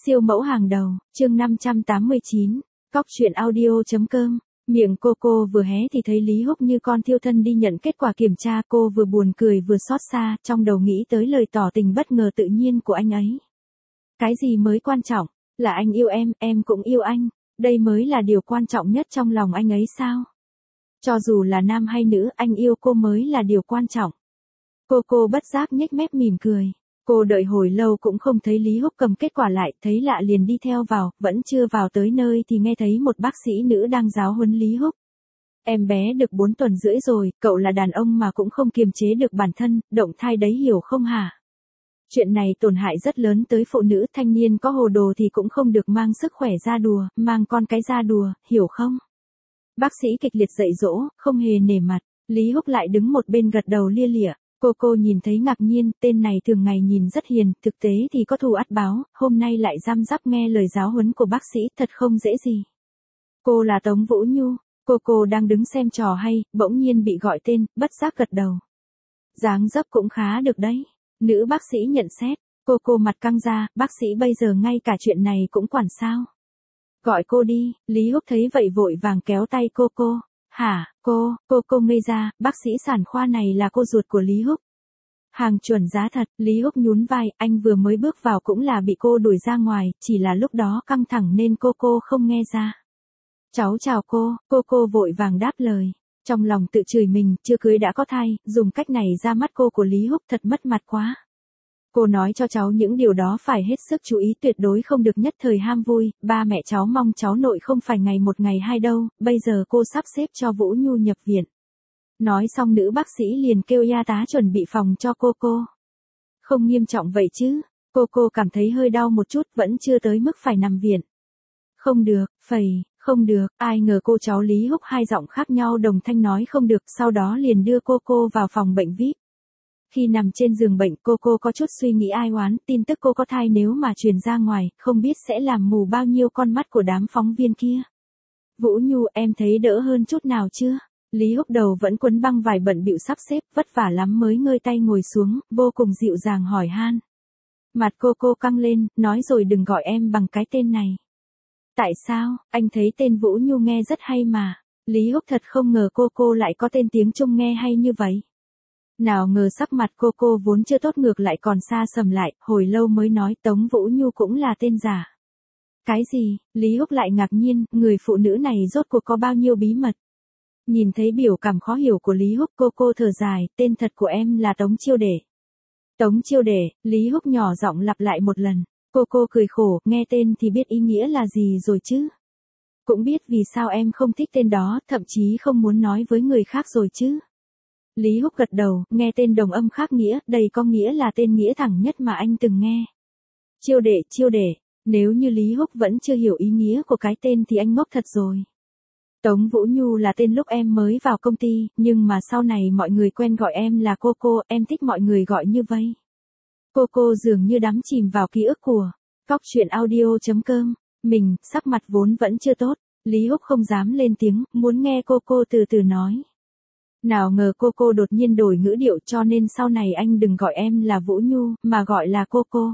Siêu mẫu hàng đầu, chương 589, cóc truyện audio.com. Miệng cô vừa hé thì thấy Lý Húc như con thiêu thân đi nhận kết quả kiểm tra, cô vừa buồn cười vừa xót xa, trong đầu nghĩ tới lời tỏ tình bất ngờ tự nhiên của anh ấy. Cái gì mới quan trọng, là anh yêu em cũng yêu anh, đây mới là điều quan trọng nhất trong lòng anh ấy sao? Cho dù là nam hay nữ, anh yêu cô mới là điều quan trọng. Cô bất giác nhếch mép mỉm cười. Cô đợi hồi lâu cũng không thấy Lý Húc cầm kết quả lại, thấy lạ liền đi theo vào, vẫn chưa vào tới nơi thì nghe thấy một bác sĩ nữ đang giáo huấn Lý Húc. Em bé được 4 tuần rưỡi rồi, cậu là đàn ông mà cũng không kiềm chế được bản thân, động thai đấy hiểu không hả? Chuyện này tổn hại rất lớn tới phụ nữ, thanh niên có hồ đồ thì cũng không được mang sức khỏe ra đùa, mang con cái ra đùa, hiểu không? Bác sĩ kịch liệt dạy dỗ, không hề nể mặt, Lý Húc lại đứng một bên gật đầu lia lịa. Cô nhìn thấy ngạc nhiên, tên này thường ngày nhìn rất hiền, thực tế thì có thù ắt báo, hôm nay lại răm rắp nghe lời giáo huấn của bác sĩ, thật không dễ gì. Cô là Tống Vũ Nhu, cô đang đứng xem trò hay, bỗng nhiên bị gọi tên, bất giác gật đầu. Dáng dấp cũng khá được đấy, nữ bác sĩ nhận xét, cô mặt căng ra, bác sĩ bây giờ ngay cả chuyện này cũng quản sao. Gọi cô đi, Lý Húc thấy vậy vội vàng kéo tay cô. Hả, cô ngây ra, bác sĩ sản khoa này là cô ruột của Lý Húc. Hàng chuẩn giá thật, Lý Húc nhún vai, anh vừa mới bước vào cũng là bị cô đuổi ra ngoài, chỉ là lúc đó căng thẳng nên cô không nghe ra. Cháu chào cô vội vàng đáp lời. Trong lòng tự chửi mình, chưa cưới đã có thai, dùng cách này ra mắt cô của Lý Húc thật mất mặt quá. Cô nói cho cháu những điều đó phải hết sức chú ý, tuyệt đối không được nhất thời ham vui, ba mẹ cháu mong cháu nội không phải ngày một ngày hai đâu, bây giờ cô sắp xếp cho Vũ Nhu nhập viện. Nói xong nữ bác sĩ liền kêu y tá chuẩn bị phòng cho cô. Không nghiêm trọng vậy chứ, cô cảm thấy hơi đau một chút, vẫn chưa tới mức phải nằm viện. Không được, không được, ai ngờ cô cháu Lý Húc hai giọng khác nhau đồng thanh nói không được, sau đó liền đưa cô vào phòng bệnh VIP. Khi nằm trên giường bệnh cô có chút suy nghĩ ai oán, tin tức cô có thai nếu mà truyền ra ngoài, không biết sẽ làm mù bao nhiêu con mắt của đám phóng viên kia. Vũ Nhu, em thấy đỡ hơn chút nào chưa? Lý Húc đầu vẫn quấn băng vải bận bịu sắp xếp, vất vả lắm mới ngơi tay ngồi xuống, vô cùng dịu dàng hỏi han. Mặt cô căng lên, nói rồi đừng gọi em bằng cái tên này. Tại sao, anh thấy tên Vũ Nhu nghe rất hay mà. Lý Húc thật không ngờ cô lại có tên tiếng Trung nghe hay như vậy. Nào ngờ sắc mặt cô vốn chưa tốt ngược lại còn xa sầm lại, hồi lâu mới nói Tống Vũ Nhu cũng là tên giả. Cái gì, Lý Húc lại ngạc nhiên, người phụ nữ này rốt cuộc có bao nhiêu bí mật. Nhìn thấy biểu cảm khó hiểu của Lý Húc cô thở dài, tên thật của em là Tống Chiêu Đệ. Tống Chiêu Đệ, Lý Húc nhỏ giọng lặp lại một lần, cô cười khổ, nghe tên thì biết ý nghĩa là gì rồi chứ. Cũng biết vì sao em không thích tên đó, thậm chí không muốn nói với người khác rồi chứ. Lý Húc gật đầu, nghe tên đồng âm khác nghĩa, đây có nghĩa là tên nghĩa thẳng nhất mà anh từng nghe. Chiêu Đệ, nếu như Lý Húc vẫn chưa hiểu ý nghĩa của cái tên thì anh ngốc thật rồi. Tống Vũ Nhu là tên lúc em mới vào công ty, nhưng mà sau này mọi người quen gọi em là cô, em thích mọi người gọi như vậy. Cô dường như đắm chìm vào ký ức của cóc truyện audio.com, mình, sắc mặt vốn vẫn chưa tốt, Lý Húc không dám lên tiếng, muốn nghe cô từ từ nói. Nào ngờ cô đột nhiên đổi ngữ điệu cho nên sau này anh đừng gọi em là Vũ Nhu, mà gọi là cô.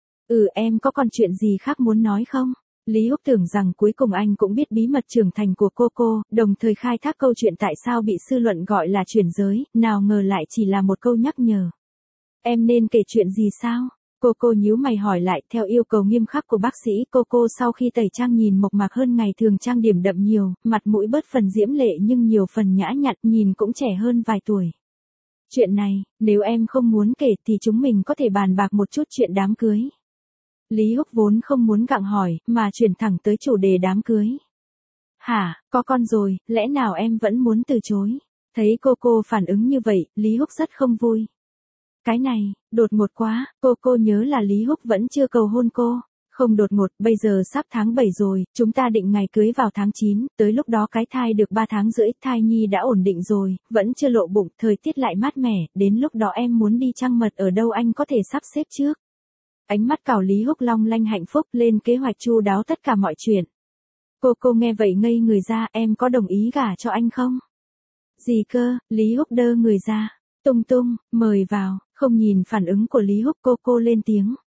Em có còn chuyện gì khác muốn nói không? Lý Húc tưởng rằng cuối cùng anh cũng biết bí mật trưởng thành của cô, đồng thời khai thác câu chuyện tại sao bị sư luận gọi là chuyển giới, nào ngờ lại chỉ là một câu nhắc nhở. Em nên kể chuyện gì sao? Cô nhíu mày hỏi lại, theo yêu cầu nghiêm khắc của bác sĩ, cô sau khi tẩy trang nhìn mộc mạc hơn ngày thường, trang điểm đậm nhiều, mặt mũi bớt phần diễm lệ nhưng nhiều phần nhã nhặn, nhìn cũng trẻ hơn vài tuổi. Chuyện này, nếu em không muốn kể thì chúng mình có thể bàn bạc một chút chuyện đám cưới. Lý Húc vốn không muốn gặng hỏi, mà chuyển thẳng tới chủ đề đám cưới. Hả, có con rồi, lẽ nào em vẫn muốn từ chối? Thấy cô phản ứng như vậy, Lý Húc rất không vui. Cái này, đột ngột quá, cô nhớ là Lý Húc vẫn chưa cầu hôn cô. Không đột ngột, bây giờ sắp tháng 7 rồi, chúng ta định ngày cưới vào tháng 9, tới lúc đó cái thai được 3 tháng rưỡi, thai nhi đã ổn định rồi, vẫn chưa lộ bụng, thời tiết lại mát mẻ, đến lúc đó em muốn đi trăng mật ở đâu anh có thể sắp xếp trước. Ánh mắt cào Lý Húc long lanh hạnh phúc, lên kế hoạch chu đáo tất cả mọi chuyện. Cô nghe vậy ngây người ra, em có đồng ý gả cho anh không? Gì cơ, Lý Húc đơ người ra. Tung, mời vào, không nhìn phản ứng của Lý Húc cô lên tiếng.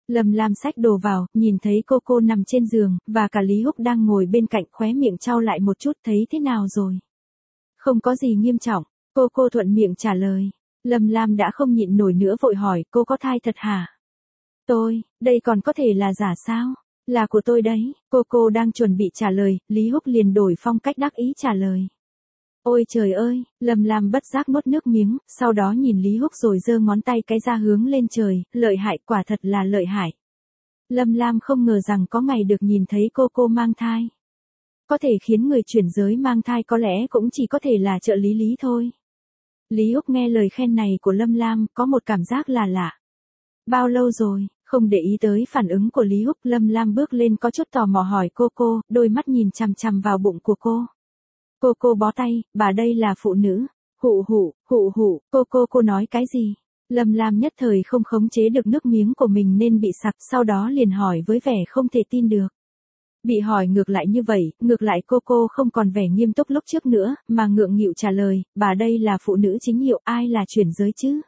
Lâm Lam xách đồ vào, nhìn thấy cô nằm trên giường, và cả Lý Húc đang ngồi bên cạnh, khóe miệng cau lại một chút, thấy thế nào rồi? Không có gì nghiêm trọng, cô thuận miệng trả lời. Lâm Lam đã không nhịn nổi nữa vội hỏi, cô có thai thật hả? Đây còn có thể là giả sao? Là của tôi đấy, cô đang chuẩn bị trả lời, Lý Húc liền đổi phong cách đắc ý trả lời. Ôi trời ơi, Lâm Lam bất giác nuốt nước miếng, sau đó nhìn Lý Húc rồi giơ ngón tay cái ra hướng lên trời, lợi hại, quả thật là lợi hại. Lâm Lam không ngờ rằng có ngày được nhìn thấy cô mang thai. Có thể khiến người chuyển giới mang thai có lẽ cũng chỉ có thể là trợ lý Lý thôi. Lý Húc nghe lời khen này của Lâm Lam, có một cảm giác là lạ. Bao lâu rồi? Không để ý tới phản ứng của Lý Húc, Lâm Lam bước lên có chút tò mò hỏi cô, đôi mắt nhìn chằm chằm vào bụng của cô. Cô bó tay, bà đây là phụ nữ. Hụ, cô nói cái gì? Lâm Lam nhất thời không khống chế được nước miếng của mình nên bị sặc, sau đó liền hỏi với vẻ không thể tin được. Bị hỏi ngược lại như vậy, ngược lại cô không còn vẻ nghiêm túc lúc trước nữa, mà ngượng nghịu trả lời, bà đây là phụ nữ chính hiệu, ai là chuyển giới chứ?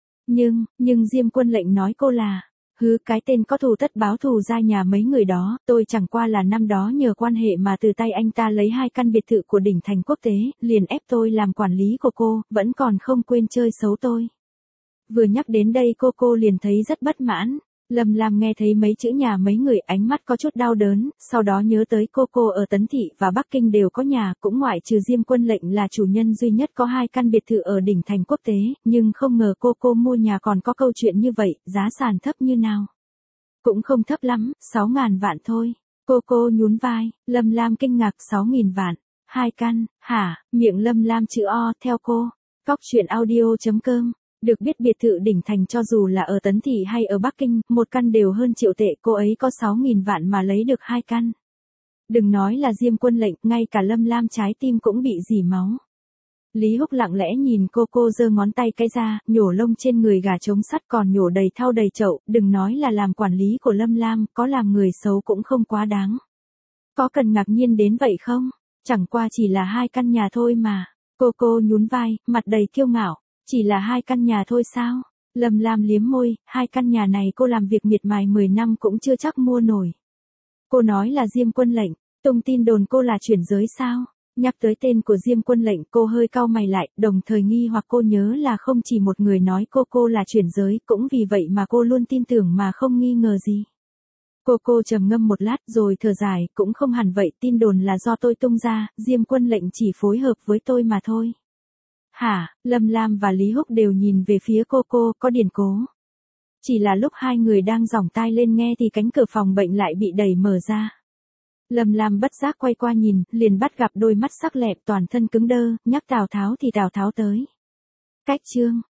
Nhưng Diêm Quân Lệnh nói cô là, cái tên có thù tất báo thù ra nhà mấy người đó, tôi chẳng qua là năm đó nhờ quan hệ mà từ tay anh ta lấy 2 căn biệt thự của đỉnh thành quốc tế, liền ép tôi làm quản lý của cô, vẫn còn không quên chơi xấu tôi. Vừa nhắc đến đây cô liền thấy rất bất mãn. Lâm Lam nghe thấy mấy chữ nhà mấy người, ánh mắt có chút đau đớn, sau đó nhớ tới cô ở Tấn Thị và Bắc Kinh đều có nhà, cũng ngoại trừ Diêm Quân Lệnh là chủ nhân duy nhất có 2 căn biệt thự ở đỉnh thành quốc tế, nhưng không ngờ cô mua nhà còn có câu chuyện như vậy, giá sàn thấp như nào? Cũng không thấp lắm, 6.000 vạn thôi. Cô nhún vai, Lâm Lam kinh ngạc, 6.000 vạn, 2 căn, hả? Miệng Lâm Lam chữ O, theo cô. Coctruyện.audio.com. Được biết biệt thự đỉnh thành cho dù là ở Tấn Thị hay ở Bắc Kinh, 1 căn đều hơn triệu tệ, cô ấy có 6.000 vạn mà lấy được 2 căn. Đừng nói là Diêm Quân Lệnh, ngay cả Lâm Lam trái tim cũng bị rỉ máu. Lý Húc lặng lẽ nhìn cô giơ ngón tay cái ra, nhổ lông trên người gà trống sắt còn nhổ đầy thau đầy chậu, đừng nói là làm quản lý của Lâm Lam, có làm người xấu cũng không quá đáng. Có cần ngạc nhiên đến vậy không? Chẳng qua chỉ là 2 căn nhà thôi mà. Cô nhún vai, mặt đầy kiêu ngạo. Chỉ là 2 căn nhà thôi sao? Lâm Lam liếm môi, 2 căn nhà này cô làm việc miệt mài 10 năm cũng chưa chắc mua nổi. Cô nói là Diêm Quân Lệnh, tung tin đồn cô là chuyển giới sao? Nhắc tới tên của Diêm Quân Lệnh cô hơi cau mày lại, đồng thời nghi hoặc cô nhớ là không chỉ một người nói cô là chuyển giới, cũng vì vậy mà cô luôn tin tưởng mà không nghi ngờ gì. Cô trầm ngâm một lát rồi thở dài, cũng không hẳn vậy, tin đồn là do tôi tung ra, Diêm Quân Lệnh chỉ phối hợp với tôi mà thôi. Hả? Lâm Lam và Lý Húc đều nhìn về phía cô, có điển cố. Chỉ là lúc hai người đang giỏng tai lên nghe thì cánh cửa phòng bệnh lại bị đẩy mở ra. Lâm Lam bất giác quay qua nhìn, liền bắt gặp đôi mắt sắc lẹm toàn thân cứng đơ, nhắc Tào Tháo thì Tào Tháo tới. Cách chương